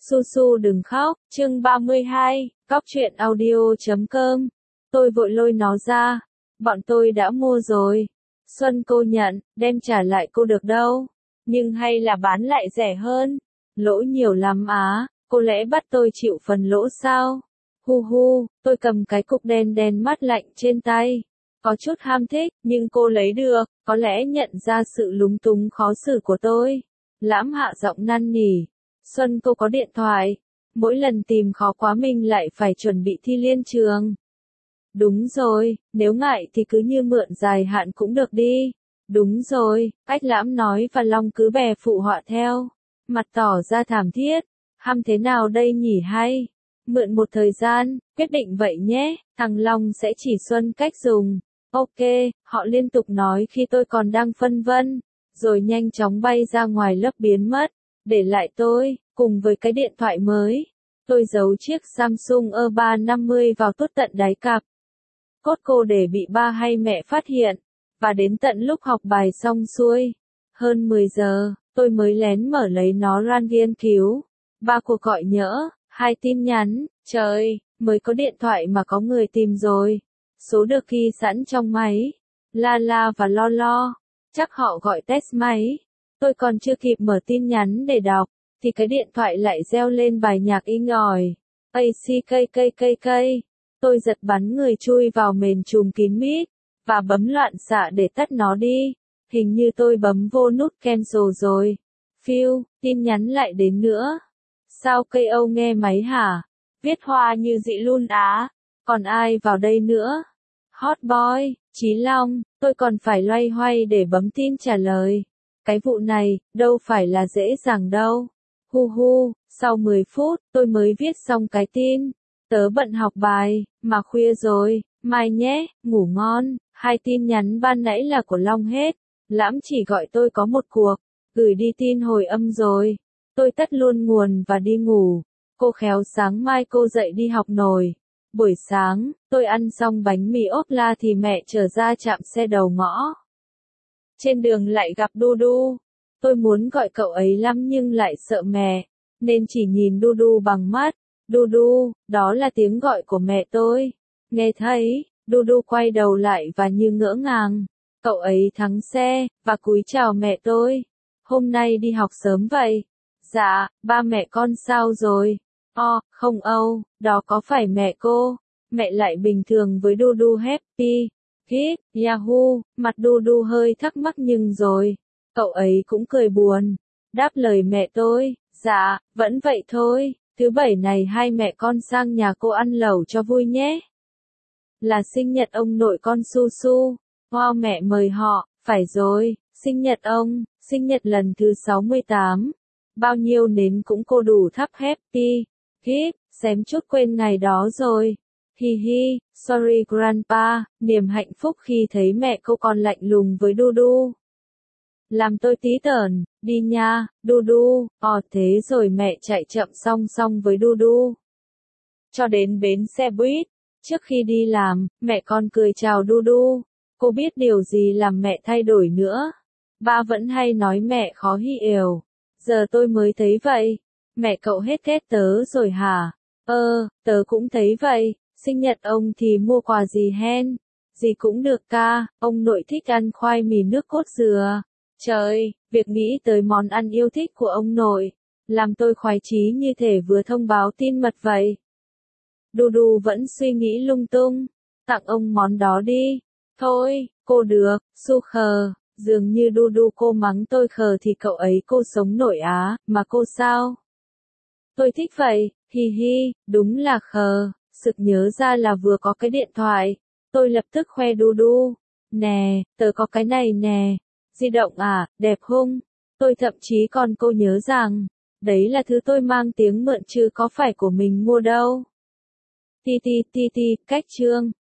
Su Su đừng khóc, chương 32, Cóc truyện audio.com. Tôi vội lôi nó ra. Bọn tôi đã mua rồi. Xuân cô nhận, đem trả lại cô được đâu. Nhưng hay là bán lại rẻ hơn. Lỗ nhiều lắm á, cô lẽ bắt tôi chịu phần lỗ sao? Hu hu, tôi cầm cái cục đen đen mát lạnh trên tay. Có chút ham thích, nhưng cô lấy được, có lẽ nhận ra sự lúng túng khó xử của tôi. Lãm hạ giọng năn nỉ. Xuân cô có điện thoại. Mỗi lần tìm khó quá mình lại phải chuẩn bị thi liên trường. Đúng rồi, nếu ngại thì cứ như mượn dài hạn cũng được đi. Đúng rồi, Ách Lãm nói và Long cứ bè phụ họa theo. Mặt tỏ ra thảm thiết. Hăm thế nào đây nhỉ hay? Mượn một thời gian, quyết định vậy nhé, thằng Long sẽ chỉ Xuân cách dùng. Ok, họ liên tục nói khi tôi còn đang phân vân. Rồi nhanh chóng bay ra ngoài lớp biến mất. Để lại tôi, cùng với cái điện thoại mới. Tôi giấu chiếc Samsung E350 vào tuốt tận đáy cặp. Cốt cô để bị ba hay mẹ phát hiện. Và đến tận lúc học bài xong xuôi. Hơn 10 giờ, tôi mới lén mở lấy nó ran nghiên cứu. 3 cuộc gọi nhỡ, 2 tin nhắn, trời, mới có điện thoại mà có người tìm rồi. Số được ghi sẵn trong máy. La la và lo lo. Chắc họ gọi test máy. Tôi còn chưa kịp mở tin nhắn để đọc, thì cái điện thoại lại reo lên bài nhạc inh ỏi. ACKKKK. Tôi giật bắn người chui vào mền trùm kín mít, và bấm loạn xạ để tắt nó đi. Hình như tôi bấm vô nút cancel rồi. Phiêu, tin nhắn lại đến nữa. Sao cây Âu nghe máy hả? Viết hoa như dị luôn á. Còn ai vào đây nữa? Hot boy, Chí Long, tôi còn phải loay hoay để bấm tin trả lời. Cái vụ này, đâu phải là dễ dàng đâu. Hu hu, sau 10 phút, tôi mới viết xong cái tin. Tớ bận học bài, mà khuya rồi, mai nhé, ngủ ngon. 2 tin nhắn ban nãy là của Long hết. Lãm chỉ gọi tôi có một cuộc, gửi đi tin hồi âm rồi. Tôi tắt luôn nguồn và đi ngủ. Cô khéo sáng mai cô dậy đi học nồi. Buổi sáng, tôi ăn xong bánh mì ốp la thì mẹ chở ra trạm xe đầu ngõ. Trên đường lại gặp Du Du. Tôi muốn gọi cậu ấy lắm nhưng lại sợ mẹ, nên chỉ nhìn Du Du bằng mắt. Du Du, đó là tiếng gọi của mẹ tôi. Nghe thấy, Du Du quay đầu lại và như ngỡ ngàng. Cậu ấy thắng xe, và cúi chào mẹ tôi. Hôm nay đi học sớm vậy? Dạ, ba mẹ con sao rồi? Không Âu, đó có phải mẹ cô? Mẹ lại bình thường với Du Du happy. Hít, Yahoo, mặt Du Du hơi thắc mắc nhưng rồi. Cậu ấy cũng cười buồn. Đáp lời mẹ tôi, dạ, vẫn vậy thôi. Thứ bảy này hai mẹ con sang nhà cô ăn lẩu cho vui nhé. Là sinh nhật ông nội con Su Su. Wow, mẹ mời họ, phải rồi, sinh nhật ông, sinh nhật lần thứ 68. Bao nhiêu nến cũng cô đủ thắp happy. Hít, xém chút quên ngày đó rồi. Hi hi, sorry grandpa, niềm hạnh phúc khi thấy mẹ cô còn lạnh lùng với Du Du. Làm tôi tí tởn, đi nha, Du Du, thế rồi mẹ chạy chậm song song với Du Du. Cho đến bến xe buýt, trước khi đi làm, mẹ con cười chào Du Du. Cô biết điều gì làm mẹ thay đổi nữa. Ba vẫn hay nói mẹ khó hiểu. Giờ tôi mới thấy vậy. Mẹ cậu hết ghét tớ rồi hả? Tớ cũng thấy vậy. Sinh nhật ông thì mua quà gì hen? Gì cũng được ca, ông nội thích ăn khoai mì nước cốt dừa. Trời, việc nghĩ tới món ăn yêu thích của ông nội, làm tôi khoái chí như thể vừa thông báo tin mật vậy. Du Du vẫn suy nghĩ lung tung. Tặng ông món đó đi. Thôi, cô được, Su khờ. Dường như Du Du cô mắng tôi khờ thì cậu ấy cô sống nổi á, mà cô sao? Tôi thích vậy, hi hi, đúng là khờ. Sực nhớ ra là vừa có cái điện thoại. Tôi lập tức khoe Du Du. Nè, tớ có cái này nè. Di động à, đẹp không? Tôi thậm chí còn cô nhớ rằng, đấy là thứ tôi mang tiếng mượn chứ có phải của mình mua đâu. Ti, cách chương.